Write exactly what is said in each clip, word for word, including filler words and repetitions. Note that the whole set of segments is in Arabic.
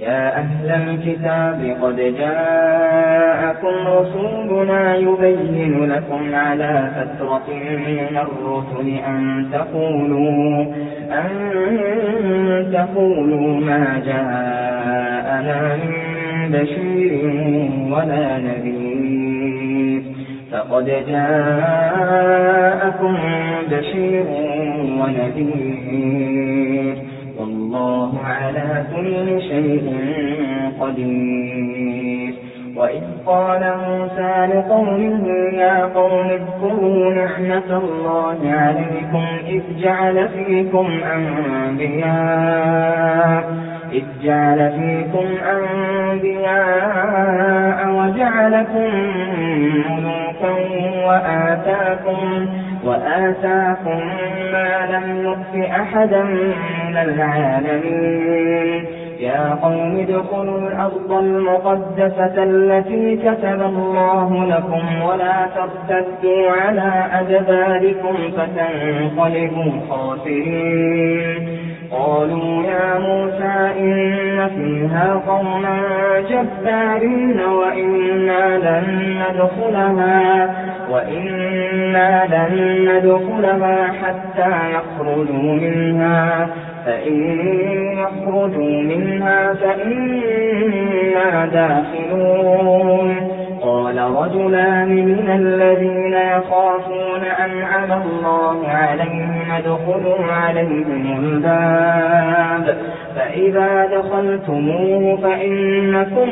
يا أهل الكتاب قد جاءكم رسولنا يبين لكم على فترة من الرسل أن تقولوا, أن تقولوا ما جاءنا من بشير ولا نذير فقد جاءكم بشير ونذير والله على كل شيء قدير. وإذ قال موسى لقومه يا قوم اذكروا نعمة الله عليكم إذ جعل فيكم أنبياء إذ جعل فيكم أنبياء وجعلكم ملوكا وآتاكم وآتاكم ما لم يؤت أحدا من العالمين. يا قوم ادخلوا الأرض المقدسة التي كتب الله لكم ولا ترتدوا على أدباركم فتنقلبوا خاسرين. قالوا يا موسى إن فيها قوما جبارين وإنا لن ندخلها وإنا لن ندخلها حتى يخرجوا منها فإن يخرجوا منها فإنا داخلون. قال رجلان من الذين يخافون أنعم الله عليهم ادخلوا عليهم الباب فإذا دخلتموه فإنكم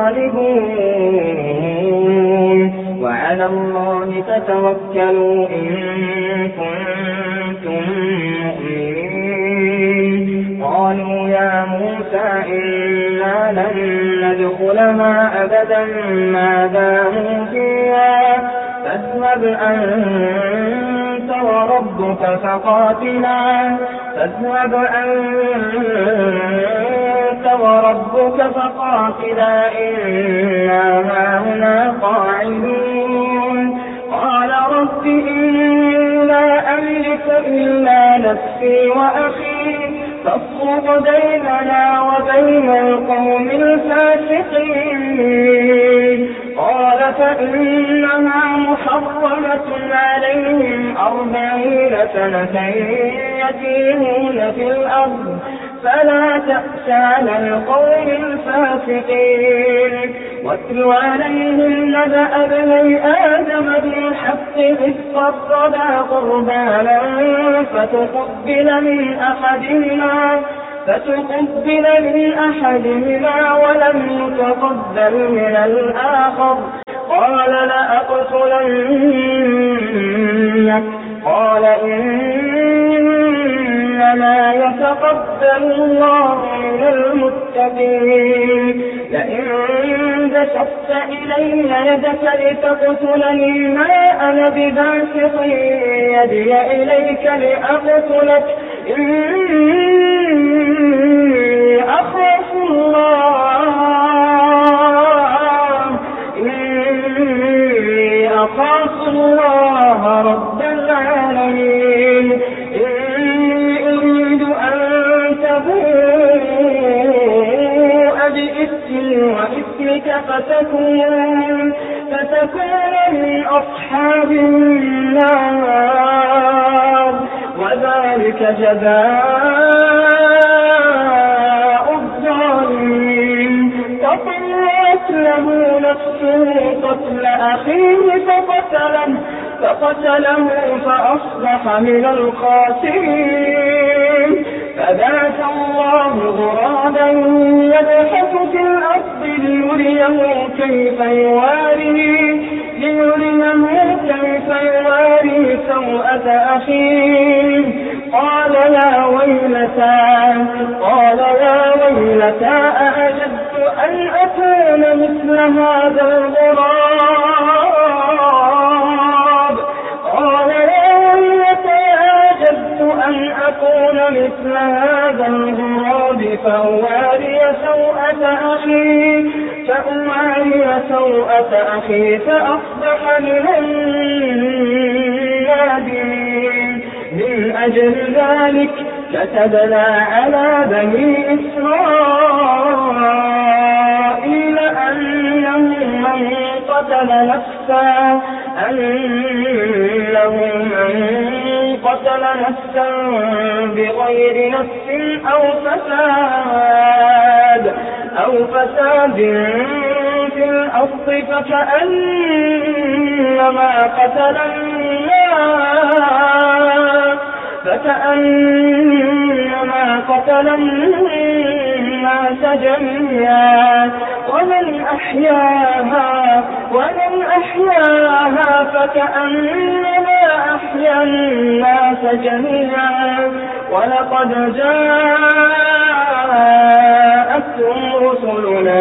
غالبون وعلى الله فتوكلوا إن كنتم مؤمنين. قالوا يا موسى إنا لن ندخلها أبدا ما داموا فيها فاذهب أنت وربك فقاتلا فاذهب أنت وربك فقاتلا إنا هاهنا قاعدون. قال رب إني لا أملك إلا نفسي وأخي فافرق بيننا وبين القوم الفاسقين. قال فإنها محرمة عليهم أربعين سنة يتيهون في الأرض فلا تأس على القوم الفاسقين. واتل عليهم نبأ ابني آدم بالحق إذ قربا قربانا فتقبل من أحدهما فتقبل من أحدهما ولم يتقبل من الآخر قال لأقتلنك قال إنما يتقبل الله من المتقين. لئن بسطت إلي يدك لتقتلني ما أنا بباسط يدي إليك لأقتلك إني أخاف الله إني أخاف الله رب العالمين. إني أريد أن تبوء بإثمي وإثمك فتكون فتكون من أصحاب النار وذلك جزاء الظالمين. فطلعت له نفسه قتل أخيه فقتله فقتله فأصبح من الخاسرين. فبعث الله غرابا يبحث في الأرض ليريه كيف يواري ليريه كيف يواري سوءة أخيه. قال يا ويلتى قال يا ويلتى أعجبت أن أكون مثل هذا الغراب قال يا ويلتى أعجبت أن أكون مثل هذا الغراب فأواري سوءة أخي فأواري سوءة أخي فأصبح من النادمين. من أجل ذلك كتبنا على بني إسرائيل نفسا أنه من قتل نفسا بغير نفس أو فساد أو فساد في الأرض فكأنما قتل الناس فكأنما قتل الناس جميعا ومن أحياها ومن أحياها فكأنما أحيا الناس جميعا ولقد جاءتهم رسلنا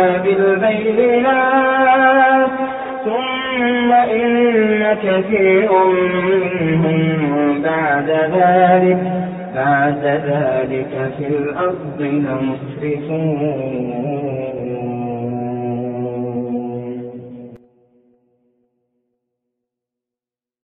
بالبينات ثم إن كثير منهم بعد ذلك بعد ذلك في الأرض لمسرفون.